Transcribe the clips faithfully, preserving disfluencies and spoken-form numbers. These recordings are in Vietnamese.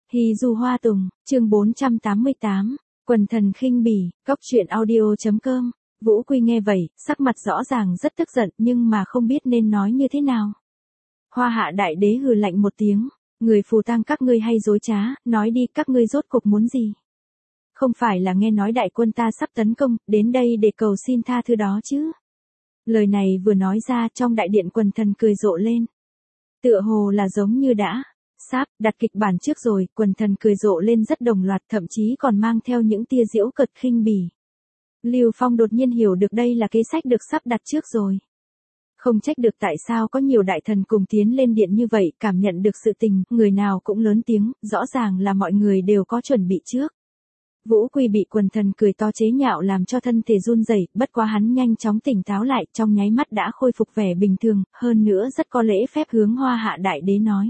Hy Du Hoa Tùng, chương bốn trăm tám mươi tám, Quần thần khinh bỉ, cóc truyện audio.com. Vũ Quy nghe vậy, sắc mặt rõ ràng rất tức giận nhưng mà không biết nên nói như thế nào. Hoa Hạ Đại Đế hừ lạnh một tiếng, người phù tang các ngươi hay dối trá, nói đi các ngươi rốt cục muốn gì? Không phải là nghe nói đại quân ta sắp tấn công, đến đây để cầu xin tha thứ đó chứ? Lời này vừa nói ra trong đại điện quần thần cười rộ lên. Tựa hồ là giống như đã sắp đặt kịch bản trước rồi, quần thần cười rộ lên rất đồng loạt, thậm chí còn mang theo những tia giễu cợt khinh bỉ. Lưu Phong đột nhiên hiểu được đây là kế sách được sắp đặt trước rồi. Không trách được tại sao có nhiều đại thần cùng tiến lên điện như vậy, cảm nhận được sự tình, người nào cũng lớn tiếng, rõ ràng là mọi người đều có chuẩn bị trước. Vũ Quy bị quần thần cười to chế nhạo làm cho thân thể run rẩy, bất quá hắn nhanh chóng tỉnh táo lại, trong nháy mắt đã khôi phục vẻ bình thường, hơn nữa rất có lễ phép hướng Hoa Hạ Đại Đế nói.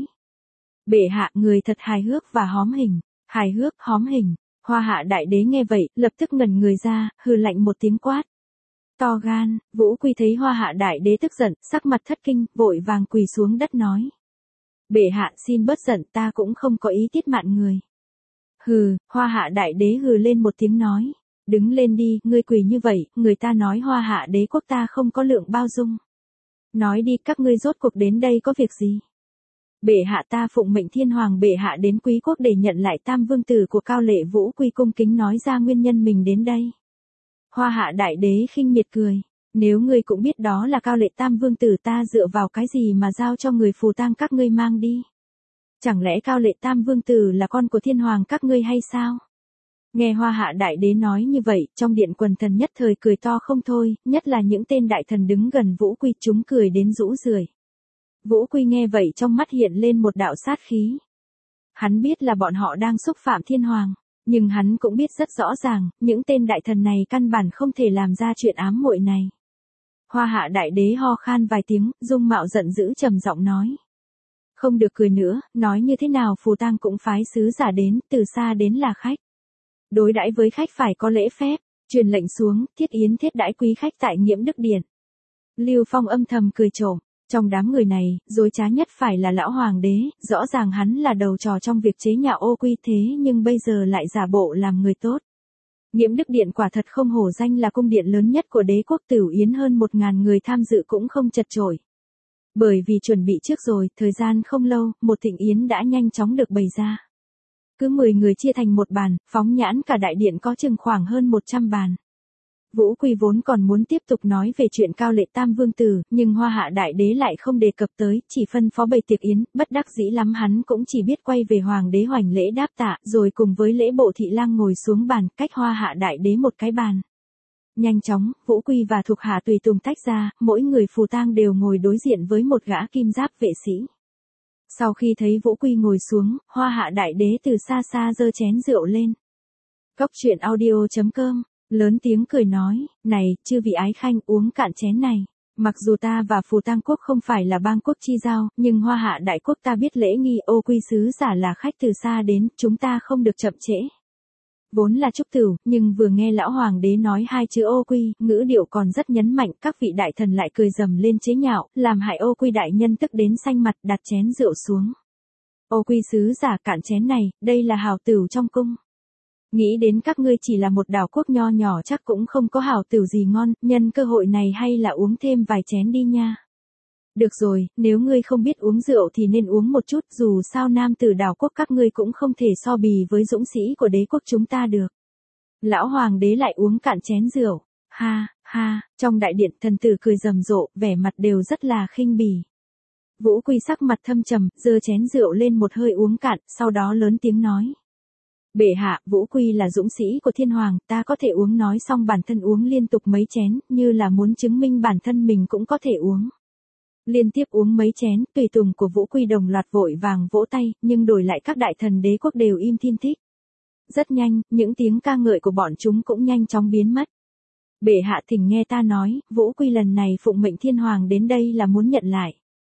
Bệ hạ, người thật hài hước và hóm hình. Hài hước, hóm hình. Hoa Hạ Đại Đế nghe vậy, lập tức ngẩn người ra, hừ lạnh một tiếng quát. To gan. Vũ Quy thấy Hoa Hạ Đại Đế tức giận, sắc mặt thất kinh, vội vàng quỳ xuống đất nói. Bệ hạ xin bớt giận, ta cũng không có ý tiết mạn người. Hừ, Hoa Hạ Đại Đế hừ lên một tiếng nói. Đứng lên đi, ngươi quỳ như vậy, người ta nói Hoa Hạ Đế quốc ta không có lượng bao dung. Nói đi, các ngươi rốt cuộc đến đây có việc gì? Bệ hạ, ta phụng mệnh thiên hoàng bệ hạ đến Quý quốc để nhận lại tam vương tử của Cao Lệ. Vũ Quy cung kính nói ra nguyên nhân mình đến đây. Hoa Hạ Đại Đế khinh miệt cười. Nếu ngươi cũng biết đó là Cao Lệ tam vương tử, ta dựa vào cái gì mà giao cho người phù tang các ngươi mang đi? Chẳng lẽ Cao Lệ tam vương tử là con của thiên hoàng các ngươi hay sao? Nghe Hoa Hạ Đại Đế nói như vậy, trong điện quần thần nhất thời cười to không thôi, nhất là những tên đại thần đứng gần Vũ Quy, chúng cười đến rũ rượi. Vũ Quy nghe vậy trong mắt hiện lên một đạo sát khí. Hắn biết là bọn họ đang xúc phạm thiên hoàng, nhưng hắn cũng biết rất rõ ràng, những tên đại thần này căn bản không thể làm ra chuyện ám muội này. Hoa Hạ Đại Đế ho khan vài tiếng, dung mạo giận dữ trầm giọng nói. Không được cười nữa, nói như thế nào phù tang cũng phái sứ giả đến, từ xa đến là khách. Đối đãi với khách phải có lễ phép, truyền lệnh xuống, thiết yến thiết đãi quý khách tại Nghiễm Đức Điện. Lưu Phong âm thầm cười trộm. Trong đám người này, dối trá nhất phải là lão hoàng đế, rõ ràng hắn là đầu trò trong việc chế nhạo Ô Quy thế nhưng bây giờ lại giả bộ làm người tốt. Nghiễm Đức Điện quả thật không hổ danh là cung điện lớn nhất của đế quốc Tửu Yến, hơn một ngàn người tham dự cũng không chật chội. Bởi vì chuẩn bị trước rồi, thời gian không lâu, một thịnh yến đã nhanh chóng được bày ra. Cứ mười người chia thành một bàn, phóng nhãn cả đại điện có chừng khoảng hơn một trăm bàn. Vũ Quy vốn còn muốn tiếp tục nói về chuyện Cao Lệ tam vương tử, nhưng Hoa Hạ Đại Đế lại không đề cập tới, chỉ phân phó bày tiệc yến, bất đắc dĩ lắm hắn cũng chỉ biết quay về hoàng đế hoành lễ đáp tạ, rồi cùng với lễ bộ thị lang ngồi xuống bàn, cách Hoa Hạ Đại Đế một cái bàn. Nhanh chóng, Vũ Quy và thuộc hạ tùy tùng tách ra, mỗi người phù tang đều ngồi đối diện với một gã kim giáp vệ sĩ. Sau khi thấy Vũ Quy ngồi xuống, Hoa Hạ Đại Đế từ xa xa giơ chén rượu lên. Cóc truyện audio.com lớn tiếng cười nói, này, chư vị ái khanh, uống cạn chén này. Mặc dù ta và phù tang quốc không phải là bang quốc chi giao, nhưng Hoa Hạ Đại quốc ta biết lễ nghi, Ô Quy sứ giả là khách từ xa đến, chúng ta không được chậm trễ. Vốn là trúc tửu, nhưng vừa nghe lão hoàng đế nói hai chữ Ô Quy, ngữ điệu còn rất nhấn mạnh, các vị đại thần lại cười rầm lên chế nhạo, làm hại Ô Quy đại nhân tức đến xanh mặt, đặt chén rượu xuống. Ô Quy sứ giả, cạn chén này, đây là hảo tửu trong cung. Nghĩ đến các ngươi chỉ là một đảo quốc nho nhỏ chắc cũng không có hảo tửu gì ngon, nhân cơ hội này hay là uống thêm vài chén đi nha. Được rồi, nếu ngươi không biết uống rượu thì nên uống một chút, dù sao nam tử đảo quốc các ngươi cũng không thể so bì với dũng sĩ của đế quốc chúng ta được. Lão hoàng đế lại uống cạn chén rượu. Ha, ha, trong đại điện thần tử cười rầm rộ, vẻ mặt đều rất là khinh bỉ. Vũ Quy sắc mặt thâm trầm, giơ chén rượu lên một hơi uống cạn, sau đó lớn tiếng nói. Bệ hạ, Vũ Quy là dũng sĩ của thiên hoàng, ta có thể uống, nói xong bản thân uống liên tục mấy chén, như là muốn chứng minh bản thân mình cũng có thể uống. Liên tiếp uống mấy chén, tùy tùng của Vũ Quy đồng loạt vội vàng vỗ tay, nhưng đổi lại các đại thần đế quốc đều im thiên thích. Rất nhanh, những tiếng ca ngợi của bọn chúng cũng nhanh chóng biến mất. Bệ hạ thỉnh nghe ta nói, Vũ Quy lần này phụng mệnh thiên hoàng đến đây là muốn nhận lại.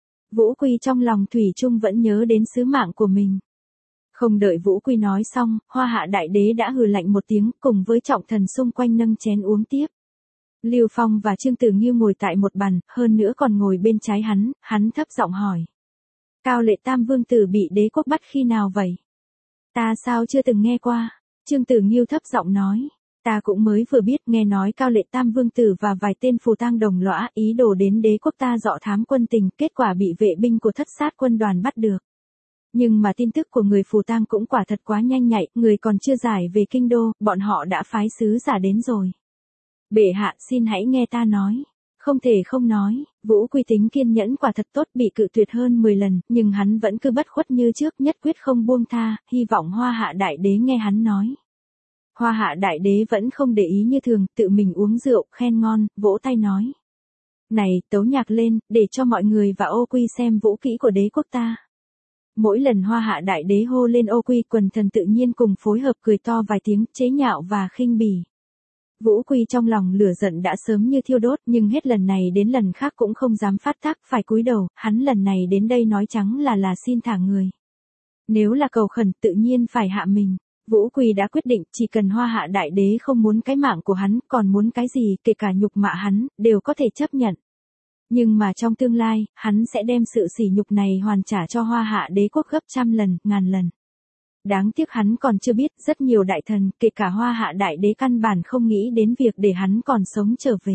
Vũ Quy trong lòng thủy chung vẫn nhớ đến sứ mạng của mình. Không đợi Vũ Quy nói xong, Hoa Hạ Đại Đế đã hừ lạnh một tiếng, cùng với trọng thần xung quanh nâng chén uống tiếp. Lưu Phong và Trương Tử Nghiêu ngồi tại một bàn, hơn nữa còn ngồi bên trái hắn, hắn thấp giọng hỏi. Cao Lệ tam vương tử bị đế quốc bắt khi nào vậy? Ta sao chưa từng nghe qua? Trương Tử Nghiêu thấp giọng nói. Ta cũng mới vừa biết, nghe nói Cao Lệ Tam Vương Tử và vài tên phù tang đồng lõa ý đồ đến đế quốc ta dọ thám quân tình, kết quả bị vệ binh của thất sát quân đoàn bắt được. Nhưng mà tin tức của người phù tang cũng quả thật quá nhanh nhạy, người còn chưa giải về kinh đô, bọn họ đã phái sứ giả đến rồi. Bệ hạ, xin hãy nghe ta nói. Không thể không nói, Vũ Quy tính kiên nhẫn quả thật tốt, bị cự tuyệt hơn mười lần, nhưng hắn vẫn cứ bất khuất như trước, nhất quyết không buông tha, hy vọng Hoa Hạ Đại Đế nghe hắn nói. Hoa Hạ Đại Đế vẫn không để ý như thường, tự mình uống rượu, khen ngon, vỗ tay nói. Này, tấu nhạc lên, để cho mọi người và Ô Quy xem vũ kỹ của đế quốc ta. Mỗi lần Hoa Hạ Đại Đế hô lên Ô Quy, quần thần tự nhiên cùng phối hợp cười to vài tiếng, chế nhạo và khinh bỉ. Vũ Quy trong lòng lửa giận đã sớm như thiêu đốt, nhưng hết lần này đến lần khác cũng không dám phát tác, phải cúi đầu, hắn lần này đến đây nói trắng là là xin thả người. Nếu là cầu khẩn tự nhiên phải hạ mình. Vũ Quy đã quyết định, chỉ cần Hoa Hạ Đại Đế không muốn cái mạng của hắn, còn muốn cái gì, kể cả nhục mạ hắn, đều có thể chấp nhận. Nhưng mà trong tương lai, hắn sẽ đem sự sỉ nhục này hoàn trả cho Hoa Hạ Đế quốc gấp trăm lần, ngàn lần. Đáng tiếc hắn còn chưa biết, rất nhiều đại thần, kể cả Hoa Hạ Đại Đế căn bản không nghĩ đến việc để hắn còn sống trở về.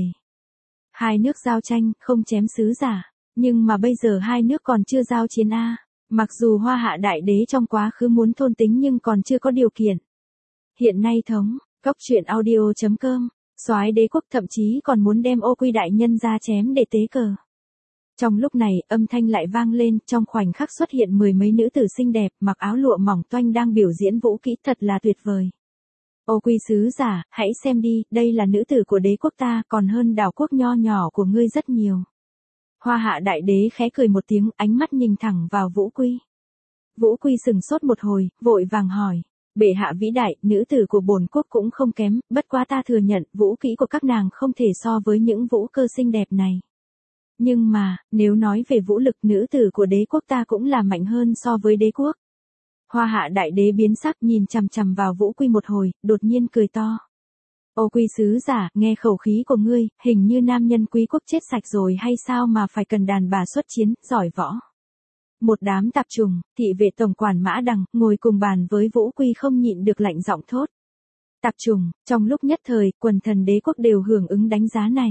Hai nước giao tranh, không chém sứ giả, nhưng mà bây giờ hai nước còn chưa giao chiến a. Mặc dù Hoa Hạ Đại Đế trong quá khứ muốn thôn tính nhưng còn chưa có điều kiện. Hiện nay thống, góc truyện audio chấm com, soái đế quốc thậm chí còn muốn đem Ô Quy đại nhân ra chém để tế cờ. Trong lúc này, âm thanh lại vang lên, trong khoảnh khắc xuất hiện mười mấy nữ tử xinh đẹp, mặc áo lụa mỏng toanh đang biểu diễn vũ kỹ, thật là tuyệt vời. Ô Quy sứ giả, hãy xem đi, đây là nữ tử của đế quốc ta, còn hơn đảo quốc nho nhỏ của ngươi rất nhiều. Hoa Hạ Đại Đế khẽ cười một tiếng, ánh mắt nhìn thẳng vào Vũ Quy. Vũ Quy sừng sốt một hồi, vội vàng hỏi. Bệ hạ vĩ đại, nữ tử của bổn quốc cũng không kém, bất quá ta thừa nhận, vũ kỹ của các nàng không thể so với những vũ cơ xinh đẹp này. Nhưng mà, nếu nói về vũ lực, nữ tử của đế quốc ta cũng là mạnh hơn so với đế quốc. Hoa Hạ Đại Đế biến sắc, nhìn chằm chằm vào Vũ Quy một hồi, đột nhiên cười to. Ô Quy sứ giả, nghe khẩu khí của ngươi, hình như nam nhân quý quốc chết sạch rồi hay sao mà phải cần đàn bà xuất chiến, giỏi võ. Một đám tạp trùng, thị vệ tổng quản Mã Đằng, ngồi cùng bàn với Vũ Quy không nhịn được lạnh giọng thốt. Tạp trùng, trong lúc nhất thời, quần thần đế quốc đều hưởng ứng đánh giá này.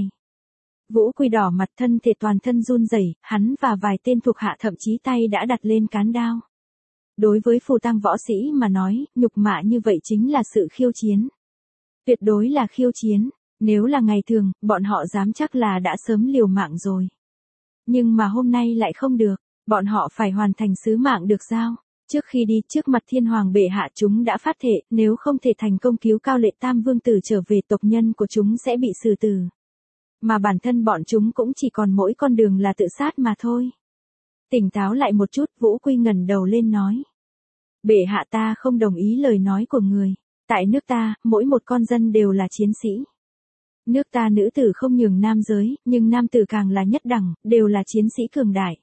Vũ Quy đỏ mặt, thân thể toàn thân run rẩy, hắn và vài tên thuộc hạ thậm chí tay đã đặt lên cán đao. Đối với phù tang võ sĩ mà nói, nhục mạ như vậy chính là sự khiêu chiến. Tuyệt đối là khiêu chiến, nếu là ngày thường, bọn họ dám chắc là đã sớm liều mạng rồi. Nhưng mà hôm nay lại không được, bọn họ phải hoàn thành sứ mạng được giao. Trước khi đi, trước mặt Thiên Hoàng bệ hạ, chúng đã phát thệ, nếu không thể thành công cứu Cao Lệ Tam Vương Tử trở về, tộc nhân của chúng sẽ bị xử tử. Mà bản thân bọn chúng cũng chỉ còn mỗi con đường là tự sát mà thôi. Tỉnh táo lại một chút, Vũ Quy ngẩng đầu lên nói. Bệ hạ, ta không đồng ý lời nói của người. Tại nước ta, mỗi một con dân đều là chiến sĩ. Nước ta nữ tử không nhường nam giới, nhưng nam tử càng là nhất đẳng, đều là chiến sĩ cường đại.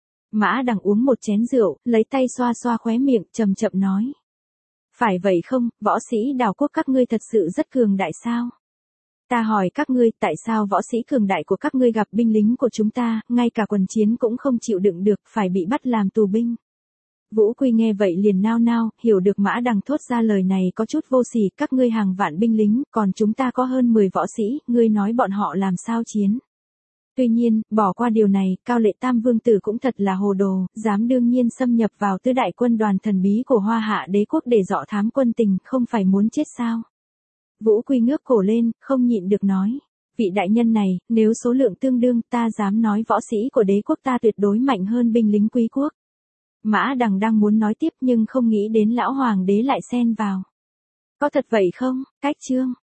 Mã Đằng uống một chén rượu, lấy tay xoa xoa khóe miệng, chậm chậm nói. Phải vậy không, võ sĩ đảo quốc các ngươi thật sự rất cường đại sao? Ta hỏi các ngươi, tại sao võ sĩ cường đại của các ngươi gặp binh lính của chúng ta, ngay cả quần chiến cũng không chịu đựng được, phải bị bắt làm tù binh? Vũ Quy nghe vậy liền nao nao, hiểu được Mã Đằng thốt ra lời này có chút vô sỉ, các ngươi hàng vạn binh lính, còn chúng ta có hơn mười võ sĩ, ngươi nói bọn họ làm sao chiến? Tuy nhiên, bỏ qua điều này, Cao Lệ Tam Vương Tử cũng thật là hồ đồ, dám đương nhiên xâm nhập vào tứ đại quân đoàn thần bí của Hoa Hạ Đế quốc để dọ thám quân tình, không phải muốn chết sao? Vũ Quy ngước cổ lên, không nhịn được nói. Vị đại nhân này, nếu số lượng tương đương, ta dám nói võ sĩ của đế quốc ta tuyệt đối mạnh hơn binh lính quý quốc. Mã Đằng đang muốn nói tiếp nhưng không nghĩ đến lão hoàng đế lại xen vào. Có thật vậy không? Cách chương.